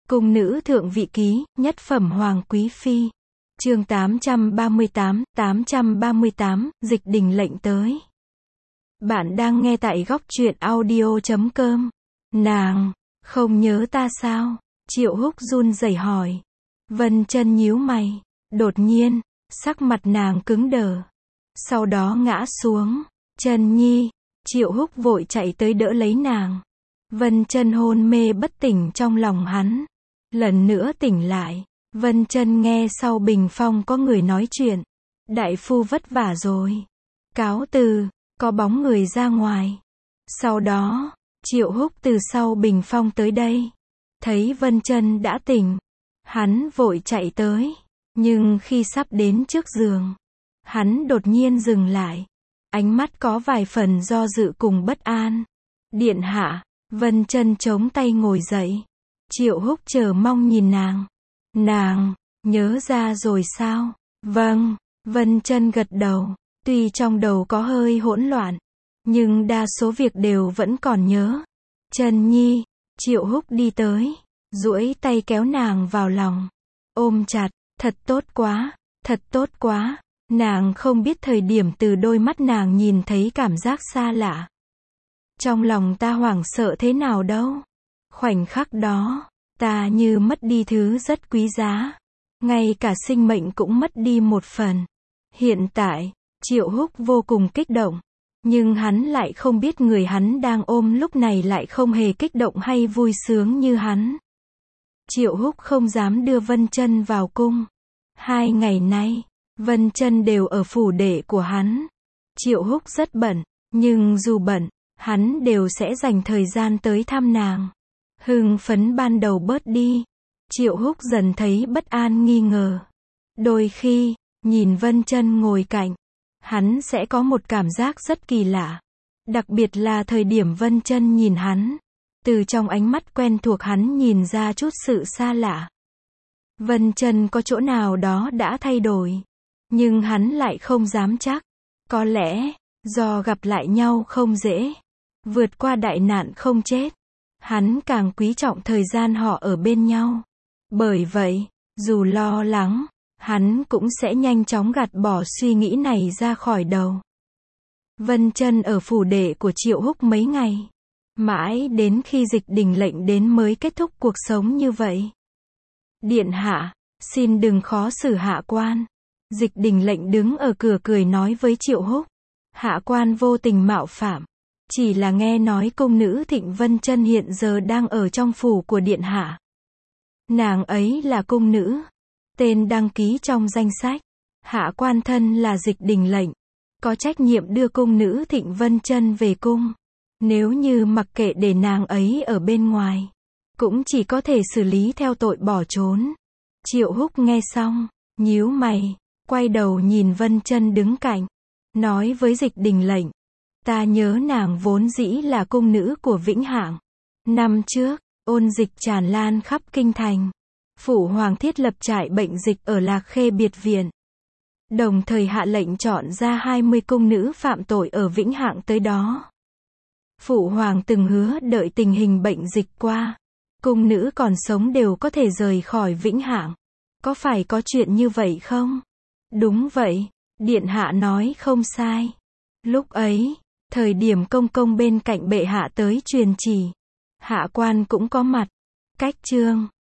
Cung nữ thượng vị ký, nhất phẩm hoàng quý phi. Chương 838, Dịch Đình lệnh tới. Bạn đang nghe tại góc truyện audio.com. Nàng, không nhớ ta sao? Triệu Húc run rẩy hỏi. Vân Chân nhíu mày. Đột nhiên, sắc mặt nàng cứng đờ. Sau đó ngã xuống. Chân Nhi. Triệu Húc vội chạy tới đỡ lấy nàng. Vân Chân hôn mê bất tỉnh trong lòng hắn. Lần nữa tỉnh lại. Vân Chân nghe sau bình phong có người nói chuyện. Đại phu vất vả rồi. Cáo từ, có bóng người ra ngoài. Sau đó, Triệu Húc từ sau bình phong tới đây. Thấy Vân Chân đã tỉnh. Hắn vội chạy tới. Nhưng khi sắp đến trước giường, hắn đột nhiên dừng lại. Ánh mắt có vài phần do dự cùng bất an. Điện hạ. Vân Chân chống tay ngồi dậy. Triệu Húc chờ mong nhìn nàng. Nàng, nhớ ra rồi sao? Vâng, Vân Chân gật đầu. Tuy trong đầu có hơi hỗn loạn, nhưng đa số việc đều vẫn còn nhớ. Chân Nhi. Triệu Húc đi tới, duỗi tay kéo nàng vào lòng. Ôm chặt, thật tốt quá, thật tốt quá. Nàng không biết thời điểm từ đôi mắt nàng nhìn thấy cảm giác xa lạ. Trong lòng ta hoảng sợ thế nào đâu. Khoảnh khắc đó, ta như mất đi thứ rất quý giá. Ngay cả sinh mệnh cũng mất đi một phần. Hiện tại, Triệu Húc vô cùng kích động. Nhưng hắn lại không biết người hắn đang ôm lúc này lại không hề kích động hay vui sướng như hắn. Triệu Húc không dám đưa Vân Chân vào cung. 2 ngày nay, Vân Chân đều ở phủ đệ của hắn. Triệu Húc rất bận, nhưng dù bận, hắn đều sẽ dành thời gian tới thăm nàng. Hưng phấn ban đầu bớt đi. Triệu Húc dần thấy bất an nghi ngờ. Đôi khi, nhìn Vân Chân ngồi cạnh, hắn sẽ có một cảm giác rất kỳ lạ. Đặc biệt là thời điểm Vân Chân nhìn hắn. Từ trong ánh mắt quen thuộc hắn nhìn ra chút sự xa lạ. Vân Chân có chỗ nào đó đã thay đổi. Nhưng hắn lại không dám chắc. Có lẽ, do gặp lại nhau không dễ. Vượt qua đại nạn không chết. Hắn càng quý trọng thời gian họ ở bên nhau. Bởi vậy, dù lo lắng, hắn cũng sẽ nhanh chóng gạt bỏ suy nghĩ này ra khỏi đầu. Vân Chân ở phủ đệ của Triệu Húc mấy ngày. Mãi đến khi Dịch Đình lệnh đến mới kết thúc cuộc sống như vậy. Điện hạ, xin đừng khó xử hạ quan. Dịch Đình lệnh đứng ở cửa cười nói với Triệu Húc. Hạ quan vô tình mạo phạm. Chỉ là nghe nói cung nữ Thịnh Vân Chân hiện giờ đang ở trong phủ của điện hạ. Nàng ấy là cung nữ. Tên đăng ký trong danh sách. Hạ quan thân là Dịch Đình lệnh. Có trách nhiệm đưa cung nữ Thịnh Vân Chân về cung. Nếu như mặc kệ để nàng ấy ở bên ngoài, cũng chỉ có thể xử lý theo tội bỏ trốn. Triệu Húc nghe xong, nhíu mày, quay đầu nhìn Vân Chân đứng cạnh. Nói với Dịch Đình lệnh. Ta nhớ nàng vốn dĩ là cung nữ của Vĩnh Hạng. Năm trước, ôn dịch tràn lan khắp kinh thành. Phụ hoàng thiết lập trại bệnh dịch ở Lạc Khê biệt viện. Đồng thời hạ lệnh chọn ra 20 cung nữ phạm tội ở Vĩnh Hạng tới đó. Phụ hoàng từng hứa đợi tình hình bệnh dịch qua, cung nữ còn sống đều có thể rời khỏi Vĩnh Hạng. Có phải có chuyện như vậy không? Đúng vậy, điện hạ nói không sai. Lúc ấy, thời điểm công công bên cạnh bệ hạ tới truyền chỉ, hạ quan cũng có mặt. Cách chương